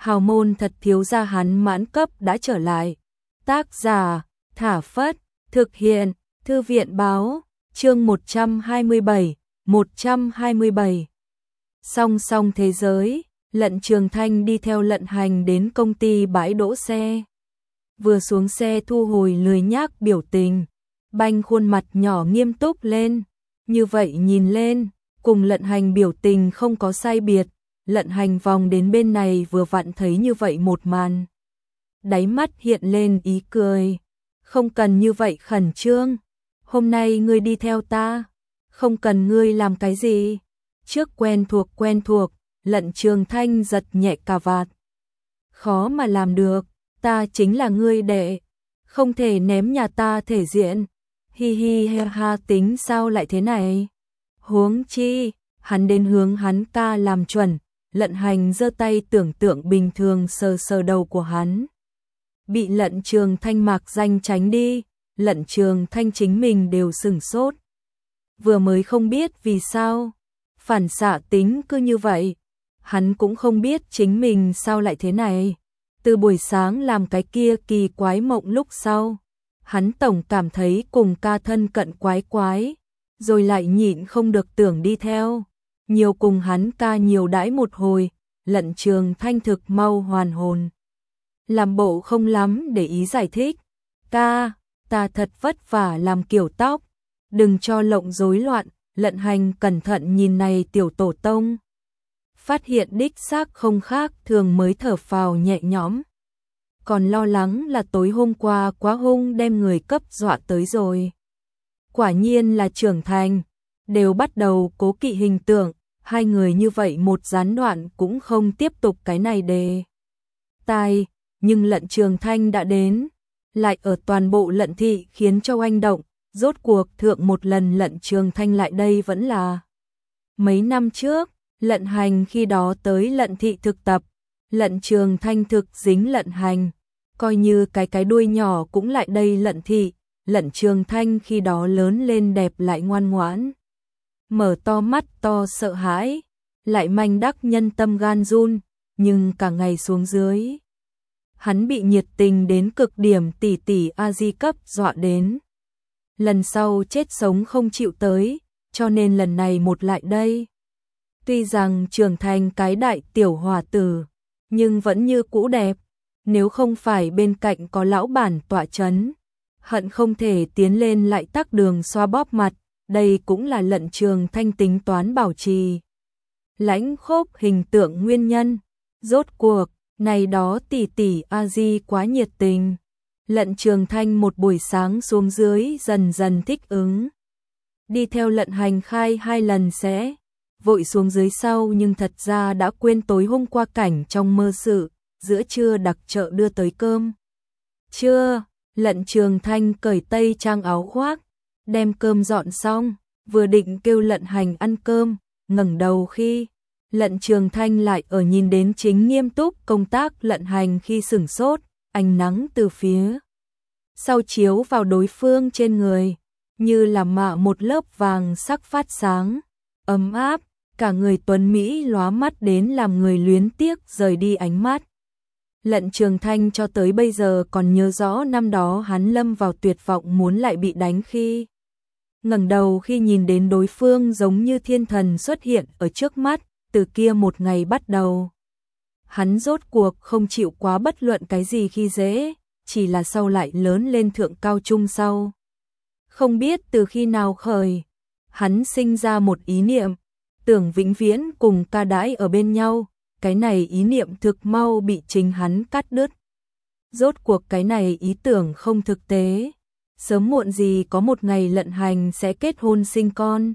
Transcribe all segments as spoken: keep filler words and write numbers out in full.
hào môn thật thiếu gia hắn mãn cấp đã trở lại. Tác giả, Thả Phất, thực hiện, Thư viện báo, chương một trăm hai mươi bảy, một trăm hai mươi bảy. Song song thế giới, Lận Trường Thanh đi theo Lận Hành đến công ty bãi đỗ xe. Vừa xuống xe thu hồi lười nhác biểu tình, banh khuôn mặt nhỏ nghiêm túc lên, như vậy nhìn lên, cùng Lận Hành biểu tình không có sai biệt. Lận Hành vòng đến bên này vừa vặn thấy như vậy một màn. Đáy mắt hiện lên ý cười. Không cần như vậy khẩn trương. Hôm nay ngươi đi theo ta. Không cần ngươi làm cái gì. Trước quen thuộc quen thuộc, Lận Trường Thanh giật nhẹ cà vạt. Khó mà làm được, ta chính là ngươi đệ. Không thể ném nhà ta thể diện. Hi hi ha ha, tính sao lại thế này. Huống chi, hắn đến hướng hắn ta làm chuẩn. Lận Hành giơ tay tưởng tượng bình thường sờ sờ đầu của hắn. Bị Lận Trường Thanh mạc danh tránh đi, Lận Trường Thanh chính mình đều sửng sốt. Vừa mới không biết vì sao, phản xạ tính cứ như vậy. Hắn cũng không biết chính mình sao lại thế này. Từ buổi sáng làm cái kia kỳ quái mộng lúc sau, hắn tổng cảm thấy cùng ca thân cận quái quái, rồi lại nhịn không được tưởng đi theo. Nhiều cùng hắn ca nhiều đãi một hồi, Lận Trường Thanh thực mau hoàn hồn. Làm bộ không lắm để ý giải thích. Ca, ta thật vất vả làm kiểu tóc, đừng cho lộng rối loạn. Lận Hành cẩn thận nhìn này tiểu tổ tông. Phát hiện đích xác không khác thường mới thở phào nhẹ nhõm. Còn lo lắng là tối hôm qua quá hung đem người cấp dọa tới rồi. Quả nhiên là trưởng thành, đều bắt đầu cố kỵ hình tượng. Hai người như vậy một gián đoạn cũng không tiếp tục cái này đề tài, nhưng Lận Trường Thanh đã đến, lại ở toàn bộ Lận thị khiến cho oanh động. Rốt cuộc thượng một lần Lận Trường Thanh lại đây vẫn là mấy năm trước. Lận Hành khi đó tới Lận thị thực tập, Lận Trường Thanh thực dính Lận Hành, coi như cái cái đuôi nhỏ cũng lại đây Lận thị. Lận Trường Thanh khi đó lớn lên đẹp lại ngoan ngoãn, mở to mắt to sợ hãi, lại manh đắc nhân tâm gan run, nhưng cả ngày xuống dưới, hắn bị nhiệt tình đến cực điểm tỷ tỷ A Di cấp dọa đến. Lần sau chết sống không chịu tới, cho nên lần này một lại đây. Tuy rằng trưởng thành cái đại tiểu hòa tử, nhưng vẫn như cũ đẹp, nếu không phải bên cạnh có lão bản tọa chấn, hận không thể tiến lên lại tắc đường xoa bóp mặt. Đây cũng là Lận Trường Thanh tính toán bảo trì lãnh khốc hình tượng nguyên nhân. Rốt cuộc, này đó tỷ tỷ A Di quá nhiệt tình. Lận Trường Thanh một buổi sáng xuống dưới dần dần thích ứng. Đi theo Lận Hành khai hai lần sẽ vội xuống dưới sau, nhưng thật ra đã quên tối hôm qua cảnh trong mơ sự. Giữa trưa đặc chợ đưa tới cơm trưa, Lận Trường Thanh cởi tây trang áo khoác, đem cơm dọn xong, vừa định kêu Lận Hành ăn cơm, ngẩng đầu khi Lận Trường Thanh lại ở nhìn đến chính nghiêm túc công tác Lận Hành khi sửng sốt. Ánh nắng từ phía sau chiếu vào đối phương trên người, như là mạ một lớp vàng sắc phát sáng, ấm áp, cả người tuấn mỹ lóa mắt đến làm người luyến tiếc rời đi ánh mắt. Lận Trường Thanh cho tới bây giờ còn nhớ rõ năm đó hắn lâm vào tuyệt vọng muốn lại bị đánh khi ngẩng đầu khi nhìn đến đối phương giống như thiên thần xuất hiện ở trước mắt. Từ kia một ngày bắt đầu, hắn rốt cuộc không chịu quá bất luận cái gì khi dễ, chỉ là sau lại lớn lên thượng cao trung sau. Không biết từ khi nào khởi, hắn sinh ra một ý niệm, tưởng vĩnh viễn cùng ca đãi ở bên nhau. Cái này ý niệm thực mau bị chính hắn cắt đứt. Rốt cuộc cái này ý tưởng không thực tế. Sớm muộn gì có một ngày Lận Hành sẽ kết hôn sinh con.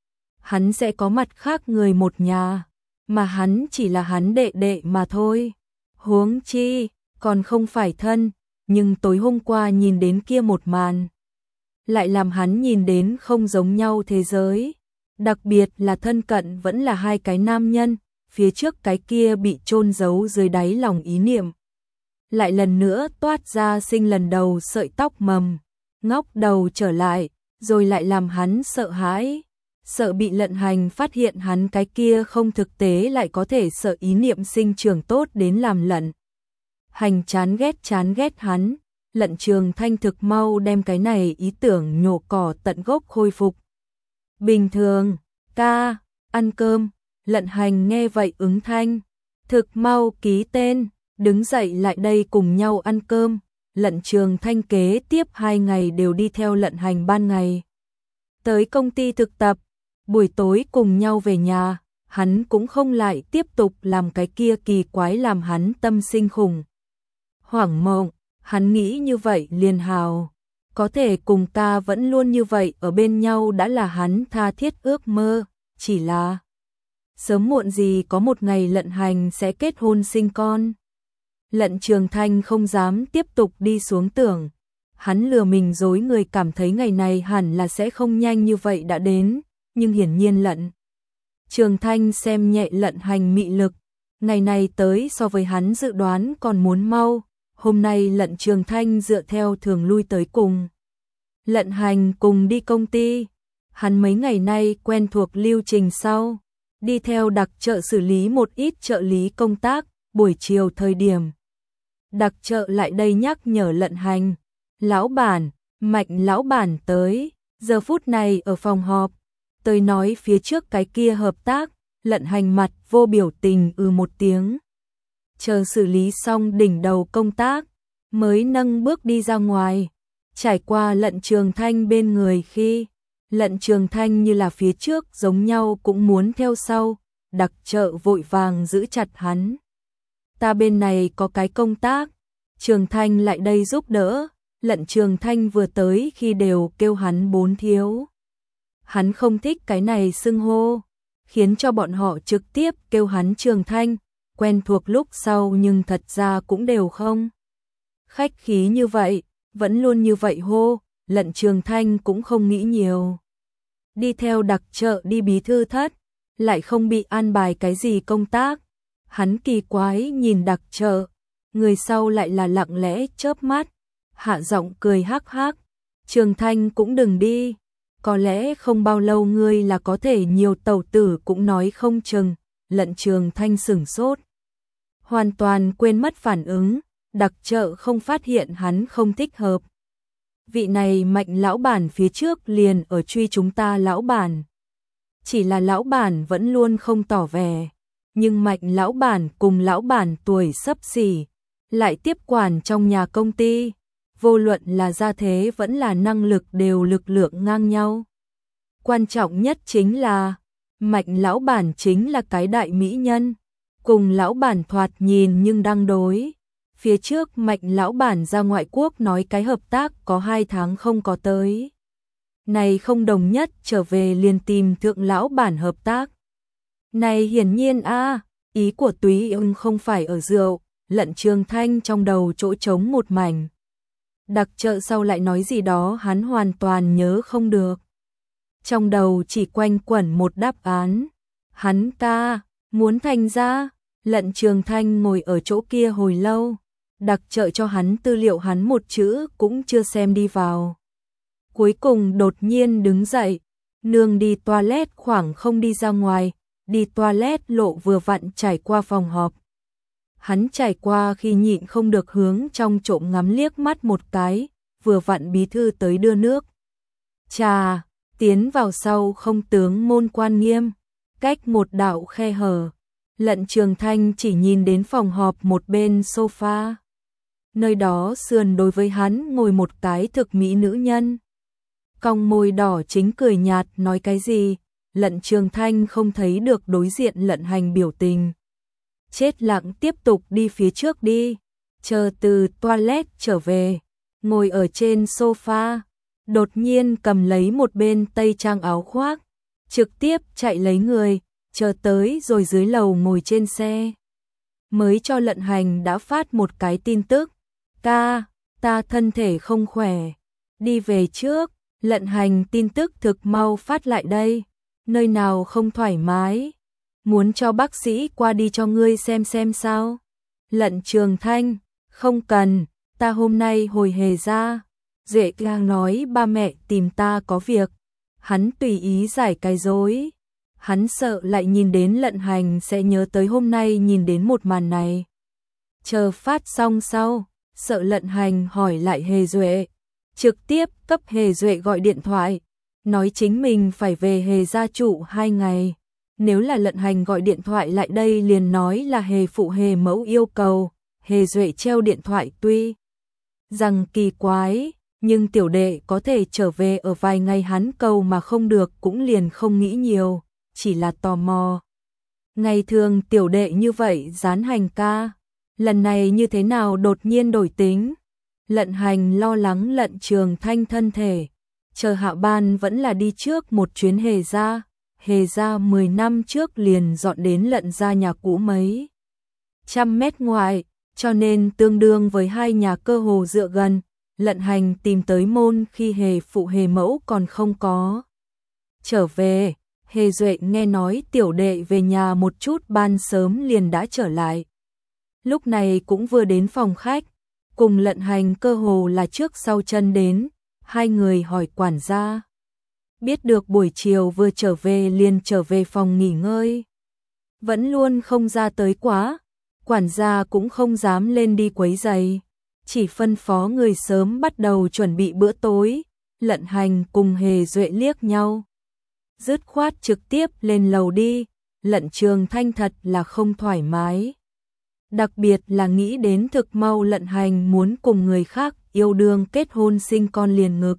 Hắn sẽ có mặt khác người một nhà, mà hắn chỉ là hắn đệ đệ mà thôi. Huống chi, còn không phải thân, nhưng tối hôm qua nhìn đến kia một màn, lại làm hắn nhìn đến không giống nhau thế giới. Đặc biệt là thân cận vẫn là hai cái nam nhân, phía trước cái kia bị chôn giấu dưới đáy lòng ý niệm. Lại lần nữa toát ra sinh lần đầu sợi tóc mầm, ngóc đầu trở lại, rồi lại làm hắn sợ hãi. sợ bị Lận Hành phát hiện hắn cái kia không thực tế lại có thể sợ ý niệm sinh trưởng tốt đến làm Lận Hành chán ghét chán ghét hắn. Lận Trường Thanh thực mau đem cái này ý tưởng nhổ cỏ tận gốc khôi phục. Bình thường, ca, ăn cơm. Lận Hành nghe vậy ứng thanh, thực mau ký tên, đứng dậy lại đây cùng nhau ăn cơm. Lận Trường Thanh kế tiếp hai ngày đều đi theo Lận Hành ban ngày tới công ty thực tập, buổi tối cùng nhau về nhà. Hắn cũng không lại tiếp tục làm cái kia kỳ quái làm hắn tâm sinh khủng hoảng mộng. Hắn nghĩ như vậy liền hào, có thể cùng ca vẫn luôn như vậy ở bên nhau đã là hắn tha thiết ước mơ. Chỉ là sớm muộn gì có một ngày Lận Hành sẽ kết hôn sinh con. Lận Trường Thanh không dám tiếp tục đi xuống tưởng, hắn lừa mình dối người cảm thấy ngày này hẳn là sẽ không nhanh như vậy đã đến, nhưng hiển nhiên Lận Trường Thanh xem nhẹ Lận Hành mị lực, ngày này tới so với hắn dự đoán còn muốn mau. Hôm nay Lận Trường Thanh dựa theo thường lui tới cùng Lận Hành cùng đi công ty. Hắn mấy ngày nay quen thuộc lưu trình sau, đi theo đặc trợ xử lý một ít trợ lý công tác. Buổi chiều thời điểm đặc trợ lại đây nhắc nhở Lận Hành, lão bản, Mạnh lão bản tới, giờ phút này ở phòng họp, tới nói phía trước cái kia hợp tác. Lận Hành mặt vô biểu tình ừ một tiếng, chờ xử lý xong đỉnh đầu công tác, mới nâng bước đi ra ngoài. Trải qua Lận Trường Thanh bên người khi, Lận Trường Thanh như là phía trước giống nhau cũng muốn theo sau, đặc trợ vội vàng giữ chặt hắn. Ta bên này có cái công tác, Trường Thanh lại đây giúp đỡ. Lận Trường Thanh vừa tới khi đều kêu hắn bốn thiếu. Hắn không thích cái này xưng hô, khiến cho bọn họ trực tiếp kêu hắn Trường Thanh, quen thuộc lúc sau nhưng thật ra cũng đều không khách khí như vậy, vẫn luôn như vậy hô. Lận Trường Thanh cũng không nghĩ nhiều, đi theo đặc trợ đi bí thư thất, lại không bị an bài cái gì công tác. Hắn kỳ quái nhìn đặc trợ, người sau lại là lặng lẽ chớp mắt, hạ giọng cười hắc hắc, Trường Thanh cũng đừng đi, có lẽ không bao lâu ngươi là có thể nhiều tẩu tử cũng nói không chừng. Lận Trường Thanh sửng sốt, hoàn toàn quên mất phản ứng, đặc trợ không phát hiện hắn không thích hợp. Vị này Mạnh lão bản phía trước liền ở truy chúng ta lão bản, chỉ là lão bản vẫn luôn không tỏ vẻ, nhưng Mạnh lão bản cùng lão bản tuổi xấp xỉ, lại tiếp quản trong nhà công ty, vô luận là gia thế vẫn là năng lực đều lực lượng ngang nhau. Quan trọng nhất chính là Mạnh lão bản chính là cái đại mỹ nhân, cùng lão bản thoạt nhìn nhưng đang đối. Phía trước Mạnh lão bản ra ngoại quốc nói cái hợp tác có hai tháng không có tới. Này không đồng nhất trở về liền tìm thượng lão bản hợp tác. Này hiển nhiên a, ý của Túy Ưng không phải ở rượu. Lận Trường Thanh trong đầu chỗ trống một mảnh. Đặc trợ sau lại nói gì đó hắn hoàn toàn nhớ không được. Trong đầu chỉ quanh quẩn một đáp án. Hắn ca, muốn thành ra. Lận Trường Thanh ngồi ở chỗ kia hồi lâu. Đặc trợ cho hắn tư liệu hắn một chữ cũng chưa xem đi vào. Cuối cùng đột nhiên đứng dậy. Nương đi toilet khoảng không đi ra ngoài. Đi toilet lộ vừa vặn trải qua phòng họp. Hắn trải qua khi nhịn không được hướng trong trộm ngắm liếc mắt một cái, vừa vặn bí thư tới đưa nước. Trà, tiến vào sau không tướng môn quan nghiêm, cách một đạo khe hở. Lận Trường Thanh chỉ nhìn đến phòng họp một bên sofa. Nơi đó sườn đối với hắn ngồi một cái thực mỹ nữ nhân. Cong môi đỏ chính cười nhạt nói cái gì, Lận Trường Thanh không thấy được đối diện Lận Hành biểu tình. Chết lặng tiếp tục đi phía trước đi, chờ từ toilet trở về, ngồi ở trên sofa, đột nhiên cầm lấy một bên tây trang áo khoác, trực tiếp chạy lấy người, chờ tới rồi dưới lầu ngồi trên xe. Mới cho Lận Hành đã phát một cái tin tức, ca, ta thân thể không khỏe, đi về trước. Lận Hành tin tức thực mau phát lại đây, nơi nào không thoải mái, muốn cho bác sĩ qua đi cho ngươi xem xem sao. Lận Trường Thanh, không cần, ta hôm nay hồi hề ra. Duệ Gang nói ba mẹ tìm ta có việc. Hắn tùy ý giải cái rối. Hắn sợ lại nhìn đến Lận Hành sẽ nhớ tới hôm nay nhìn đến một màn này. Chờ phát xong sau, sợ Lận Hành hỏi lại Hề Duệ. Trực tiếp cấp Hề Duệ gọi điện thoại, nói chính mình phải về Hề gia trụ hai ngày. Nếu là Lận Hành gọi điện thoại lại đây liền nói là Hề phụ Hề mẫu yêu cầu. Hề Duệ treo điện thoại tuy rằng kỳ quái, nhưng tiểu đệ có thể trở về ở vài ngày hắn cầu mà không được cũng liền không nghĩ nhiều, chỉ là tò mò. Ngày thường tiểu đệ như vậy Gián Hành ca, lần này như thế nào đột nhiên đổi tính? Lận Hành lo lắng Lận Trường Thanh thân thể, chờ hạ ban vẫn là đi trước một chuyến Hề gia. Hề gia mười năm trước liền dọn đến Lận gia nhà cũ mấy trăm mét ngoài, cho nên tương đương với hai nhà cơ hồ dựa gần. Lận Hành tìm tới môn khi Hề phụ Hề mẫu còn không có trở về. Hề Duệ nghe nói tiểu đệ về nhà một chút ban sớm liền đã trở lại. Lúc này cũng vừa đến phòng khách, cùng Lận Hành cơ hồ là trước sau chân đến, hai người hỏi quản gia. Biết được buổi chiều vừa trở về liền trở về phòng nghỉ ngơi. Vẫn luôn không ra tới quá, quản gia cũng không dám lên đi quấy giày, chỉ phân phó người sớm bắt đầu chuẩn bị bữa tối. Lận Hành cùng Hề Duệ liếc nhau, dứt khoát trực tiếp lên lầu đi. Lận Trường Thanh thật là không thoải mái, đặc biệt là nghĩ đến thực mau Lận Hành muốn cùng người khác yêu đương kết hôn sinh con liền ngực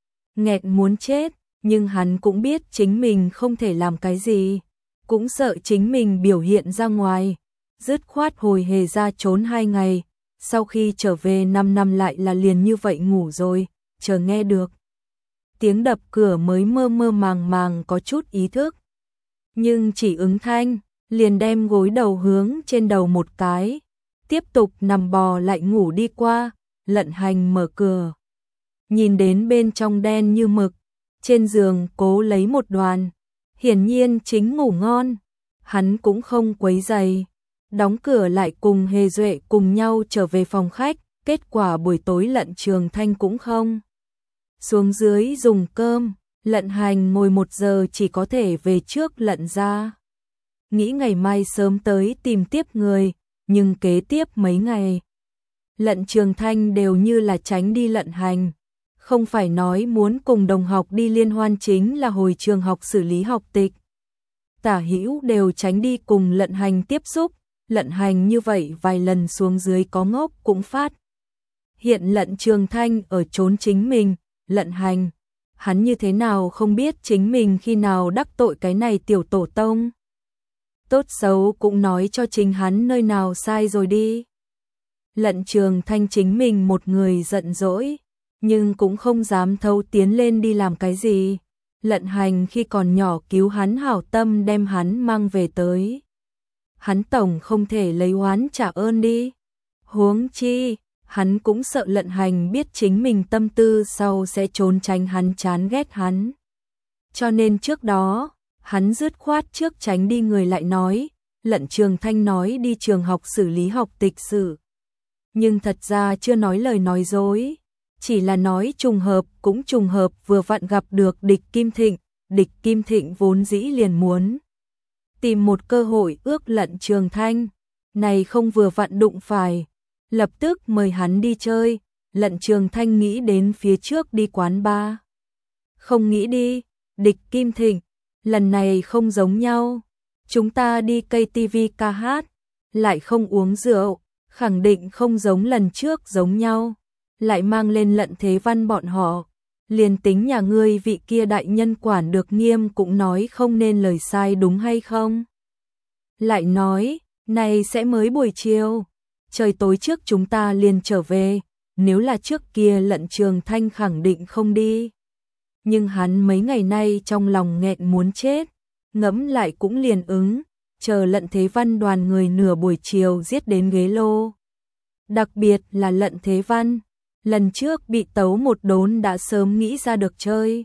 nghẹn muốn chết, nhưng hắn cũng biết chính mình không thể làm cái gì, cũng sợ chính mình biểu hiện ra ngoài, dứt khoát hồi Hề gia trốn hai ngày, sau khi trở về năm năm lại là liền như vậy ngủ rồi, chờ nghe được tiếng đập cửa mới mơ mơ màng màng có chút ý thức, nhưng chỉ ứng thanh, liền đem gối đầu hướng trên đầu một cái, tiếp tục nằm bò lại ngủ đi qua. Lận Hành mở cửa, nhìn đến bên trong đen như mực, trên giường cố lấy một đoàn, hiển nhiên chính ngủ ngon, hắn cũng không quấy giày, đóng cửa lại cùng Hề Duệ cùng nhau trở về phòng khách. Kết quả buổi tối Lận Trường Thanh cũng không xuống dưới dùng cơm. Lận Hành ngồi một giờ chỉ có thể về trước Lận gia, nghĩ ngày mai sớm tới tìm tiếp người, nhưng kế tiếp mấy ngày Lận Trường Thanh đều như là tránh đi Lận Hành, không phải nói muốn cùng đồng học đi liên hoan chính là hồi trường học xử lý học tịch, tả hữu đều tránh đi cùng Lận Hành tiếp xúc. Lận Hành như vậy vài lần xuống dưới có ngốc cũng phát hiện Lận Trường Thanh ở trốn chính mình. Lận Hành, hắn như thế nào không biết chính mình khi nào đắc tội cái này tiểu tổ tông, tốt xấu cũng nói cho chính hắn nơi nào sai rồi đi. Lận Trường Thanh chính mình một người giận dỗi, nhưng cũng không dám thâu tiến lên đi làm cái gì. Lận Hành khi còn nhỏ cứu hắn hảo tâm đem hắn mang về tới, hắn tổng không thể lấy oán trả ơn đi. Huống chi, hắn cũng sợ Lận Hành biết chính mình tâm tư sau sẽ trốn tránh hắn, chán ghét hắn. Cho nên trước đó, hắn dứt khoát trước tránh đi người lại nói, Lận Trường Thanh nói đi trường học xử lý học tịch sự. Nhưng thật ra chưa nói lời nói dối, chỉ là nói trùng hợp cũng trùng hợp vừa vặn gặp được Địch Kim Thịnh. Địch Kim Thịnh vốn dĩ liền muốn tìm một cơ hội ước Lận Trường Thanh, này không vừa vặn đụng phải, lập tức mời hắn đi chơi. Lận Trường Thanh nghĩ đến phía trước đi quán bar, không nghĩ đi. Địch Kim Thịnh, lần này không giống nhau, chúng ta đi ca tê vê ca hát, lại không uống rượu, khẳng định không giống lần trước giống nhau, lại mang lên Lận Thế Văn bọn họ, liền tính nhà ngươi vị kia đại nhân quản được nghiêm cũng nói không nên lời sai đúng hay không? Lại nói, này sẽ mới buổi chiều, trời tối trước chúng ta liền trở về, nếu là trước kia Lận Trường Thanh khẳng định không đi. Nhưng hắn mấy ngày nay trong lòng nghẹn muốn chết, ngẫm lại cũng liền ứng, chờ Lận Thế Văn đoàn người nửa buổi chiều giết đến ghế lô. Đặc biệt là Lận Thế Văn, lần trước bị tấu một đốn đã sớm nghĩ ra được chơi.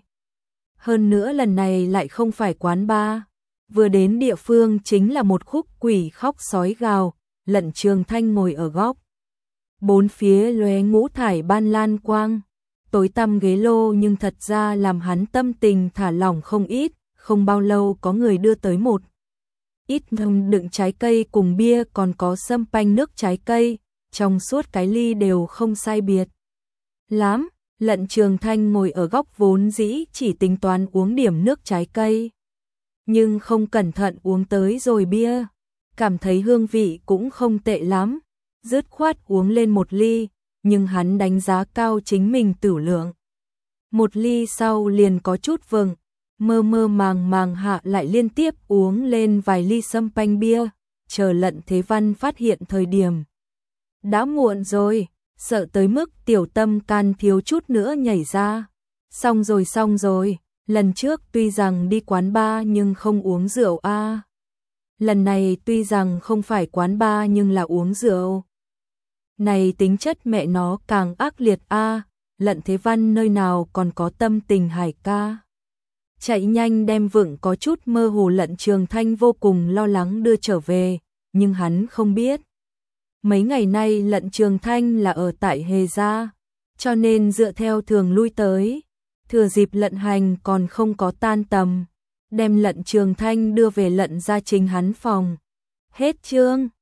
Hơn nữa lần này lại không phải quán bar, vừa đến địa phương chính là một khúc quỷ khóc sói gào. Lận Trường Thanh ngồi ở góc, bốn phía lóe ngũ thải ban lan quang, tối tăm ghế lô nhưng thật ra làm hắn tâm tình thả lỏng không ít, không bao lâu có người đưa tới một ít thùng đựng trái cây cùng bia còn có sâm panh nước trái cây, trong suốt cái ly đều không sai biệt lắm. Lận Trường Thanh ngồi ở góc vốn dĩ chỉ tính toán uống điểm nước trái cây, nhưng không cẩn thận uống tới rồi bia, cảm thấy hương vị cũng không tệ lắm, dứt khoát uống lên một ly, nhưng hắn đánh giá cao chính mình tửu lượng. Một ly sau liền có chút vừng, mơ mơ màng màng hạ lại liên tiếp uống lên vài ly sâm panh bia, chờ Lận Thế Văn phát hiện thời điểm đã muộn rồi, sợ tới mức tiểu tâm can thiếu chút nữa nhảy ra. Xong rồi xong rồi, lần trước tuy rằng đi quán bar nhưng không uống rượu a. À. Lần này tuy rằng không phải quán bar nhưng là uống rượu. Này tính chất mẹ nó càng ác liệt a, à. Lận Thế Văn nơi nào còn có tâm tình hải ca. Chạy nhanh đem vựng có chút mơ hồ Lận Trường Thanh vô cùng lo lắng đưa trở về, nhưng hắn không biết. Mấy ngày nay Lận Trường Thanh là ở tại Hề Gia, cho nên dựa theo thường lui tới, thừa dịp Lận Hành còn không có tan tầm, đem Lận Trường Thanh đưa về Lận gia chính hắn phòng. Hết chương.